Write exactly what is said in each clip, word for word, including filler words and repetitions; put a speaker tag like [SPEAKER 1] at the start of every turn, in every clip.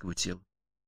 [SPEAKER 1] человеческого тела.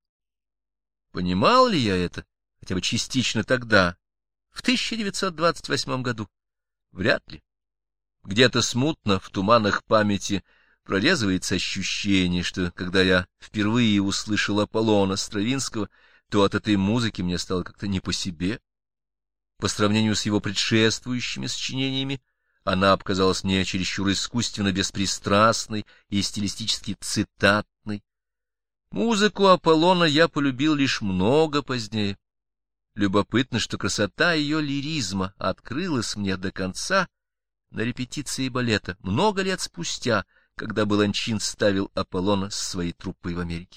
[SPEAKER 1] Понимал ли я это хотя бы частично тогда, в тысяча девятьсот двадцать восьмом году? Вряд ли. Где-то смутно, в туманах памяти, прорезывается ощущение, что, когда я впервые услышал Аполлона Стравинского, то от этой музыки мне стало как-то не по себе. По сравнению с его предшествующими сочинениями, она показалась мне чересчур искусственно беспристрастной и стилистически цитатной. Музыку Аполлона я полюбил лишь много позднее. Любопытно, что красота ее лиризма открылась мне до конца на репетиции балета много лет спустя, когда Баланчин ставил Аполлона с своей труппой в Америке.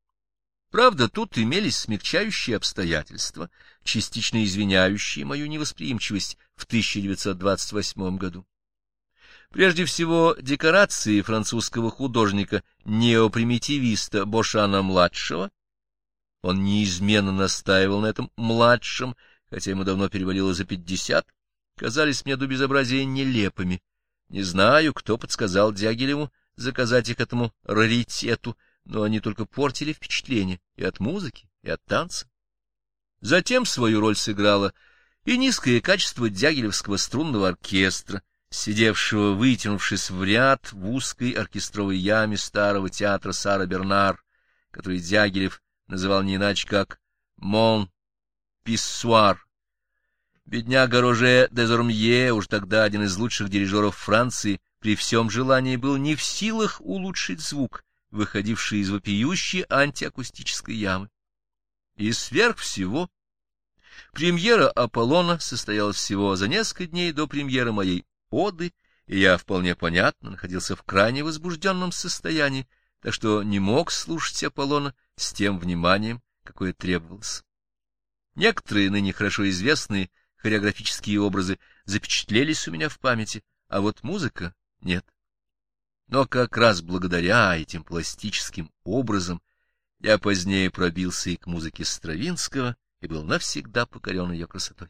[SPEAKER 1] Правда, тут имелись смягчающие обстоятельства, частично извиняющие мою невосприимчивость в тысяча девятьсот двадцать восьмом году. Прежде всего, декорации французского художника-неопримитивиста Бошана-младшего, он неизменно настаивал на этом младшем, хотя ему давно перевалило за пятьдесят, казались мне до безобразия нелепыми. Не знаю, кто подсказал Дягилеву заказать их этому раритету, но они только портили впечатление и от музыки, и от танца. Затем свою роль сыграло и низкое качество дягилевского струнного оркестра, сидевшего, вытянувшись в ряд в узкой оркестровой яме старого театра Сара Бернар, который Дягилев называл не иначе как «Мон Писсуар». Бедняга Роже Дезормье, уж тогда один из лучших дирижеров Франции, при всем желании был не в силах улучшить звук, выходивший из вопиющей антиакустической ямы. И сверх всего, премьера Аполлона состоялась всего за несколько дней до премьеры моей оды, и я вполне понятно находился в крайне возбужденном состоянии, так что не мог слушать Аполлона с тем вниманием, какое требовалось. Некоторые ныне хорошо известные хореографические образы запечатлелись у меня в памяти, а вот музыка — нет. Но как раз благодаря этим пластическим образам я позднее пробился и к музыке Стравинского и был навсегда покорен ее красотой.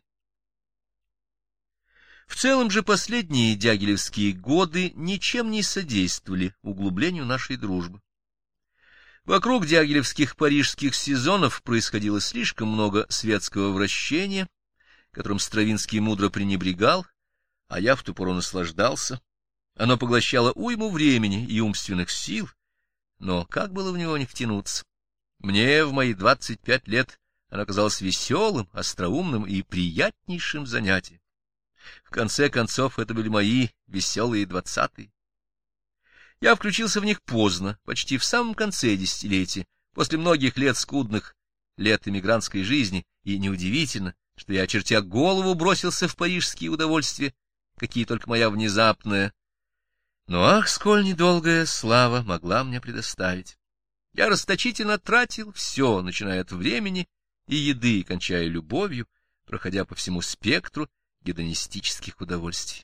[SPEAKER 1] В целом же последние дягилевские годы ничем не содействовали углублению нашей дружбы. Вокруг дягилевских парижских сезонов происходило слишком много светского вращения, которым Стравинский мудро пренебрегал, а я в ту пору наслаждался. Оно поглощало уйму времени и умственных сил, но как было в него не втянуться? Мне в мои двадцать пять лет оно казалось веселым, остроумным и приятнейшим занятием. В конце концов, это были мои веселые двадцатые. Я включился в них поздно, почти в самом конце десятилетия, после многих лет скудных лет эмигрантской жизни, и неудивительно, что я, очертя голову, бросился в парижские удовольствия, какие только моя внезапная. Но ах, сколь недолгая слава могла мне предоставить! Я расточительно тратил все, начиная от времени и еды, кончая любовью, проходя по всему спектру гедонистических удовольствий.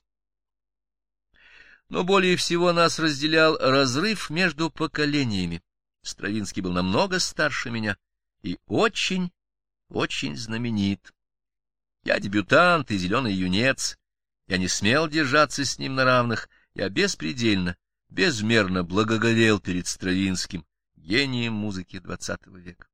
[SPEAKER 1] Но более всего нас разделял разрыв между поколениями. Стравинский был намного старше меня и очень, очень знаменит. Я дебютант и зеленый юнец, я не смел держаться с ним на равных, я беспредельно, безмерно благоговел перед Стравинским, гением музыки двадцатого века.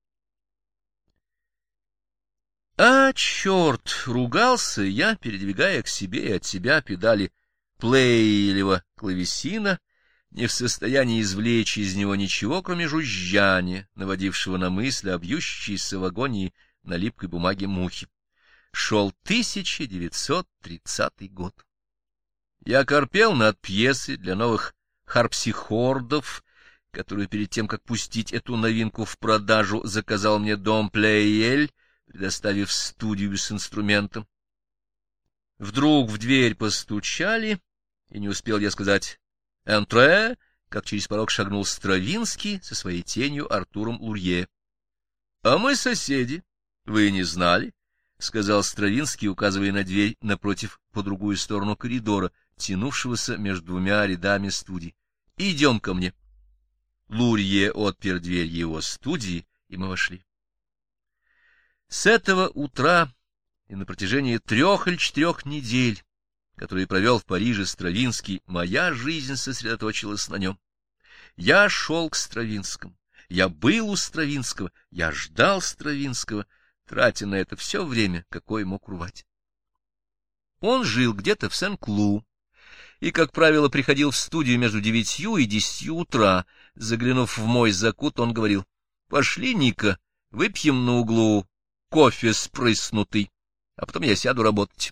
[SPEAKER 1] А, черт, ругался я, передвигая к себе и от себя педали Плейлева клавесина, не в состоянии извлечь из него ничего, кроме жужжания, наводившего на мысли о бьющейся в агонии на липкой бумаге мухи. Шел тысяча девятьсот тридцатый год. Я корпел над пьесой для новых харпсихордов, которую перед тем, как пустить эту новинку в продажу, заказал мне дом Плейель, предоставив студию с инструментом. Вдруг в дверь постучали, и не успел я сказать «Энтре», как через порог шагнул Стравинский со своей тенью Артуром Лурье. — А мы соседи, вы не знали? — сказал Стравинский, указывая на дверь напротив, по другую сторону коридора, тянувшегося между двумя рядами студий. — Идем ко мне. Лурье отпер дверь его студии, и мы вошли. С этого утра и на протяжении трех или четырех недель, которые провел в Париже Стравинский, моя жизнь сосредоточилась на нем. Я шел к Стравинскому, Я был у Стравинского, я ждал Стравинского, тратя на это все время, какое мог урвать. Он жил где-то в Сен-Клу и, как правило, приходил в студию между девятью и десятью утра. Заглянув в мой закут, он говорил: «Пошли, Ника, выпьем на углу кофе спрыснутый, а потом я сяду работать».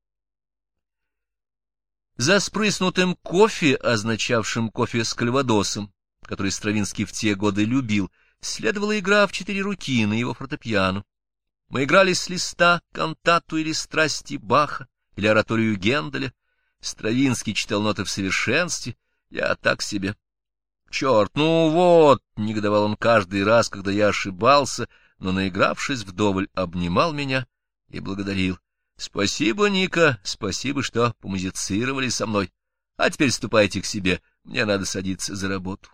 [SPEAKER 1] За спрыснутым кофе, означавшим кофе с кальвадосом, который Стравинский в те годы любил, следовала игра в четыре руки на его фортепиано. Мы играли с листа кантату или страсти Баха, или ораторию Генделя. Стравинский читал ноты в совершенстве, я так себе. «Черт, ну вот!» — негодовал он каждый раз, когда я ошибался, но, наигравшись вдоволь, обнимал меня и благодарил. «Спасибо, Ника, спасибо, что помузицировали со мной. А теперь ступайте к себе, мне надо садиться за работу».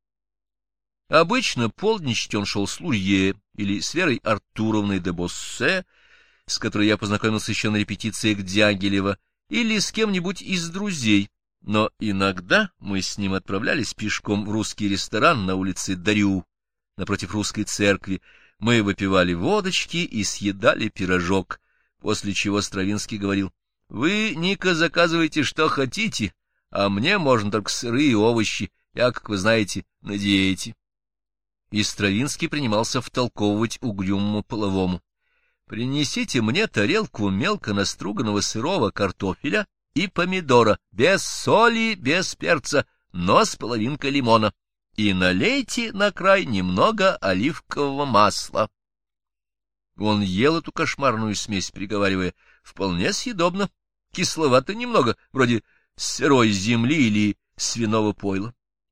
[SPEAKER 1] Обычно полдничать он шел с Лурье или с Верой Артуровной де Боссе, с которой я познакомился еще на репетициях Дягилева, или с кем-нибудь из друзей, но иногда мы с ним отправлялись пешком в русский ресторан на улице Дарю, напротив русской церкви. Мы выпивали водочки и съедали пирожок, после чего Стравинский говорил: «Вы, Ника, заказывайте, что хотите, а мне можно только сырые овощи, я, как вы знаете, на диете». И Стравинский принимался втолковывать угрюмому половому: «Принесите мне тарелку мелко наструганного сырого картофеля и помидора, без соли, без перца, но с половинкой лимона, и налейте на край немного оливкового масла». Он ел эту кошмарную смесь, приговаривая: «Вполне съедобно, кисловато немного, вроде сырой земли или свиного пойла».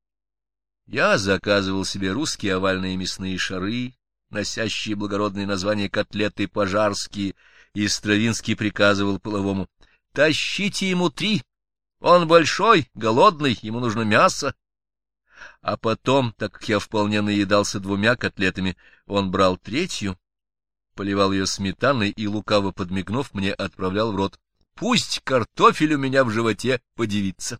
[SPEAKER 1] Я заказывал себе русские овальные мясные шары, носящие благородные названия котлеты пожарские, и Стравинский приказывал половому: «Тащите ему три, он большой, голодный, ему нужно мясо». А потом, так как я вполне наедался двумя котлетами, он брал третью, поливал ее сметаной и, лукаво подмигнув мне, отправлял в рот: «Пусть картофель у меня в животе подивится».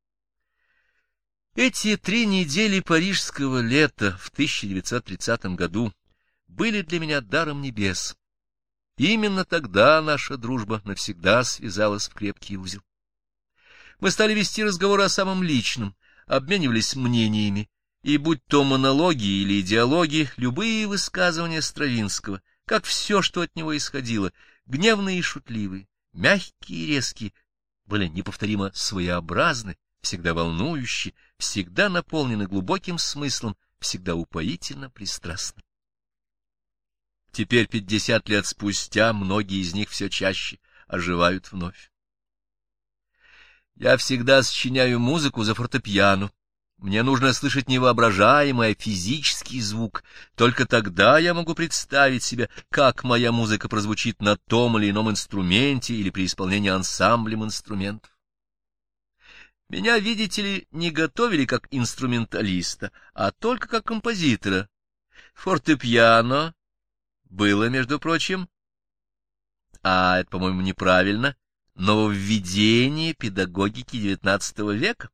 [SPEAKER 1] Эти три недели парижского лета в тысяча девятьсот тридцатом году были для меня даром небес. Именно тогда наша дружба навсегда связалась в крепкий узел. Мы стали вести разговоры о самом личном, обменивались мнениями, и будь то монологи или идеологи, любые высказывания Стравинского, как все, что от него исходило, гневные и шутливые, мягкие и резкие, были неповторимо своеобразны, всегда волнующие, всегда наполнены глубоким смыслом, всегда упоительно пристрастны. Теперь, пятьдесят лет спустя, многие из них все чаще оживают вновь. Я всегда сочиняю музыку за фортепиано. Мне нужно слышать невоображаемый, а физический звук. Только тогда я могу представить себе, как моя музыка прозвучит на том или ином инструменте или при исполнении ансамблем инструментов. Меня, видите ли, не готовили как инструменталиста, а только как композитора. Фортепиано было, между прочим, а это, по-моему, неправильно, нововведение педагогики девятнадцатого века.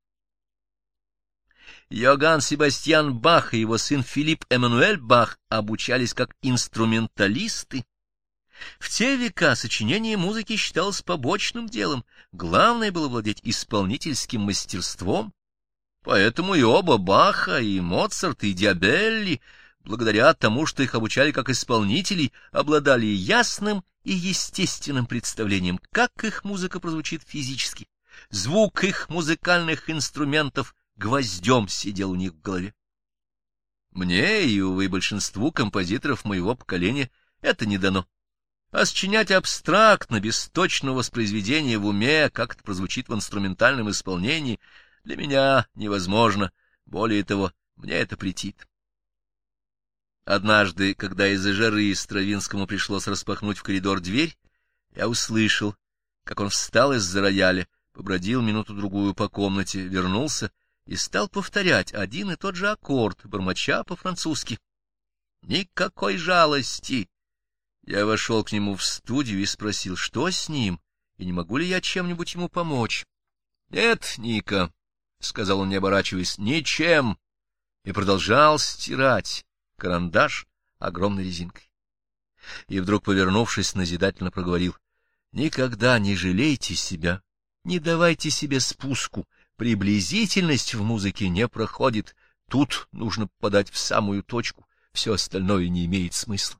[SPEAKER 1] Йоганн Себастьян Бах и его сын Филипп Эммануэль Бах обучались как инструменталисты. В те века сочинение музыки считалось побочным делом, главное было владеть исполнительским мастерством. Поэтому и оба Баха, и Моцарт, и Диабелли, благодаря тому, что их обучали как исполнителей, обладали ясным и естественным представлением, как их музыка прозвучит физически. Звук их музыкальных инструментов гвоздем сидел у них в голове. Мне и, увы, большинству композиторов моего поколения это не дано. А сочинять абстрактно, без точного воспроизведения в уме, как это прозвучит в инструментальном исполнении, для меня невозможно. Более того, мне это претит. Однажды, когда из-за жары Стравинскому пришлось распахнуть в коридор дверь, я услышал, как он встал из-за рояля, побродил минуту-другую по комнате, вернулся и стал повторять один и тот же аккорд, бормоча по-французски. Никакой жалости! Я вошел к нему в студию и спросил, что с ним, и не могу ли я чем-нибудь ему помочь. — Нет, Ника, — сказал он, не оборачиваясь, — ничем. и продолжал стирать карандаш огромной резинкой. И вдруг, повернувшись, назидательно проговорил: «Никогда не жалейте себя, не давайте себе спуску, приблизительность в музыке не проходит, тут нужно попадать в самую точку, все остальное не имеет смысла».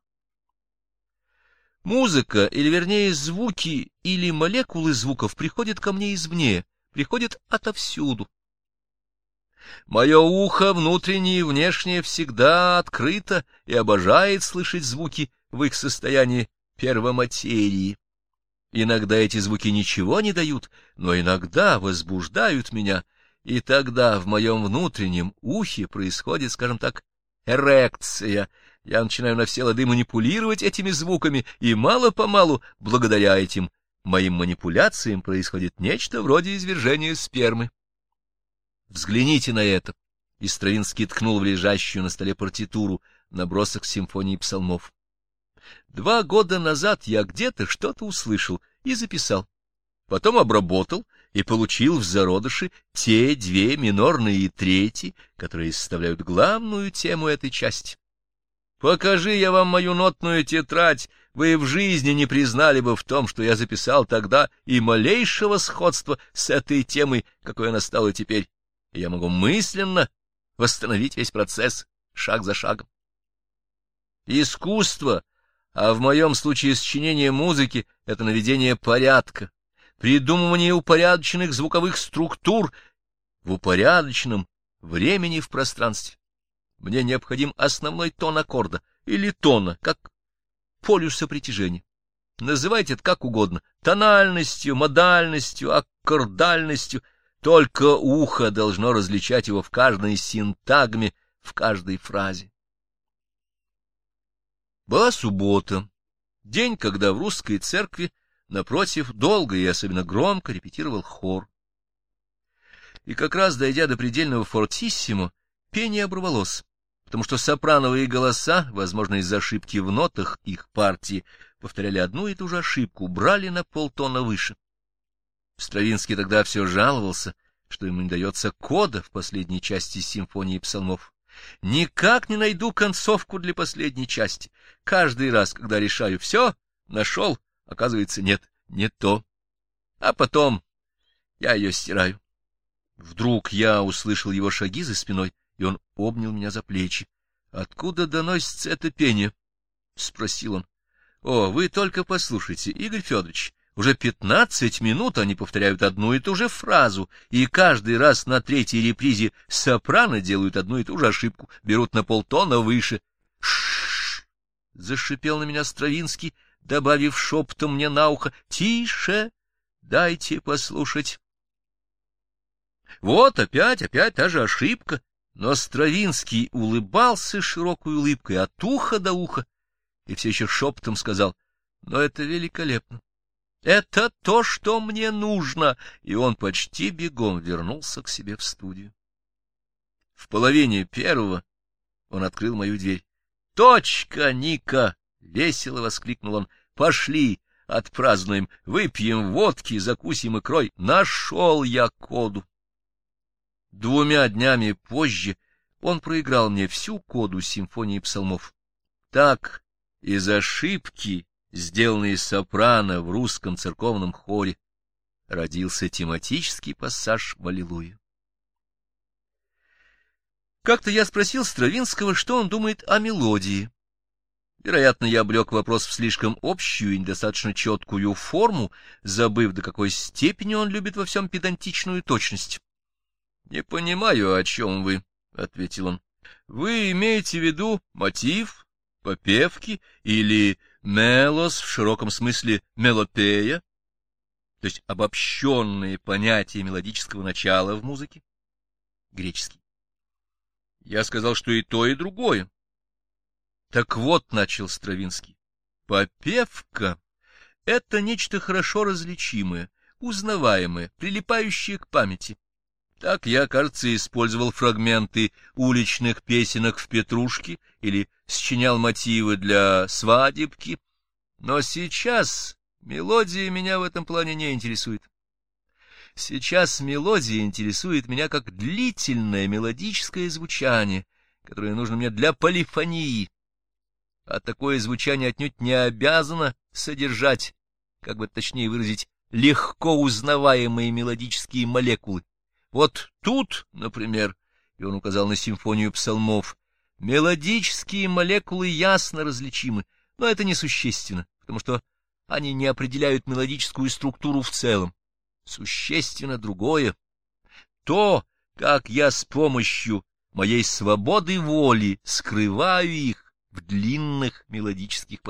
[SPEAKER 1] Музыка, или вернее звуки, или молекулы звуков приходят ко мне извне, приходят отовсюду. Мое ухо, внутреннее и внешнее, всегда открыто и обожает слышать звуки в их состоянии первоматерии. Иногда эти звуки ничего не дают, но иногда возбуждают меня, и тогда в моем внутреннем ухе происходит, скажем так, эрекция. Я начинаю на все лады манипулировать этими звуками, и мало-помалу, благодаря этим моим манипуляциям, происходит нечто вроде извержения спермы. Взгляните на это. И Стравинский ткнул в лежащую на столе партитуру, набросок симфонии псалмов. Два года назад я где-то что-то услышал и записал. Потом обработал и получил в зародыше те две минорные трети, которые составляют главную тему этой части. Покажи я вам мою нотную тетрадь, вы в жизни не признали бы в том, что я записал тогда, и малейшего сходства с этой темой, какой она стала теперь. И я могу мысленно восстановить весь процесс шаг за шагом. Искусство, а в моем случае сочинение музыки, — это наведение порядка, придумывание упорядоченных звуковых структур в упорядоченном времени в пространстве. Мне необходим основной тон аккорда или тона, как полюса притяжения. Называйте это как угодно — тональностью, модальностью, аккордальностью. Только ухо должно различать его в каждой синтагме, в каждой фразе. Была суббота, день, когда в русской церкви, напротив, долго и особенно громко репетировал хор. И как раз, дойдя до предельного фортиссимо, пение оборвалось, потому что сопрановые голоса, возможно, из-за ошибки в нотах их партии, повторяли одну и ту же ошибку, брали на полтона выше. Стравинский тогда все жаловался, что ему не дается кода в последней части симфонии псалмов. Никак не найду концовку для последней части. Каждый раз, когда решаю все, нашел, оказывается, нет, не то. А потом я ее стираю. Вдруг я услышал его шаги за спиной, и он обнял меня за плечи. — Откуда доносится это пение? — спросил он. — О, вы только послушайте, Игорь Федорович. Уже пятнадцать минут они повторяют одну и ту же фразу, и каждый раз на третьей репризе сопрано делают одну и ту же ошибку, берут на полтона выше. «Ш-ш-ш!» — зашипел на меня Стравинский, добавив шепотом мне на ухо: «Тише! Дайте послушать!» Вот опять, опять та же ошибка, но Стравинский улыбался широкой улыбкой от уха до уха и все еще шепотом сказал: «Но это великолепно! Это то, что мне нужно!» И он почти бегом вернулся к себе в студию. В половине первого он открыл мою дверь. «Точка, Ника!» — весело воскликнул он. «Пошли, отпразднуем, выпьем водки, закусим икрой. Нашел я коду!» Двумя днями позже он проиграл мне всю коду симфонии псалмов. Так, из ошибки, сделанной сопрано в русском церковном хоре, родился тематический пассаж в «Аллилуйя». Как-то я спросил Стравинского, что он думает о мелодии. Вероятно, я облег вопрос в слишком общую и недостаточно четкую форму, забыв, до какой степени он любит во всем педантичную точность. — Не понимаю, о чем вы, — ответил он. — Вы имеете в виду мотив, попевки или мелос в широком смысле мелопея, то есть обобщенные понятия мелодического начала в музыке? Греческий. Я сказал, что и то, и другое. Так вот, начал Стравинский, попевка — это нечто хорошо различимое, узнаваемое, прилипающее к памяти. Так я, кажется, использовал фрагменты уличных песенок в «Петрушке» или сочинял мотивы для «Свадебки». Но сейчас мелодия меня в этом плане не интересует. Сейчас мелодия интересует меня как длительное мелодическое звучание, которое нужно мне для полифонии. А такое звучание отнюдь не обязано содержать, как бы точнее выразить, легко узнаваемые мелодические молекулы. Вот тут, например, и он указал на симфонию псалмов, мелодические молекулы ясно различимы, но это несущественно, потому что они не определяют мелодическую структуру в целом. Существенно другое. То, как я с помощью моей свободы воли скрываю их в длинных мелодических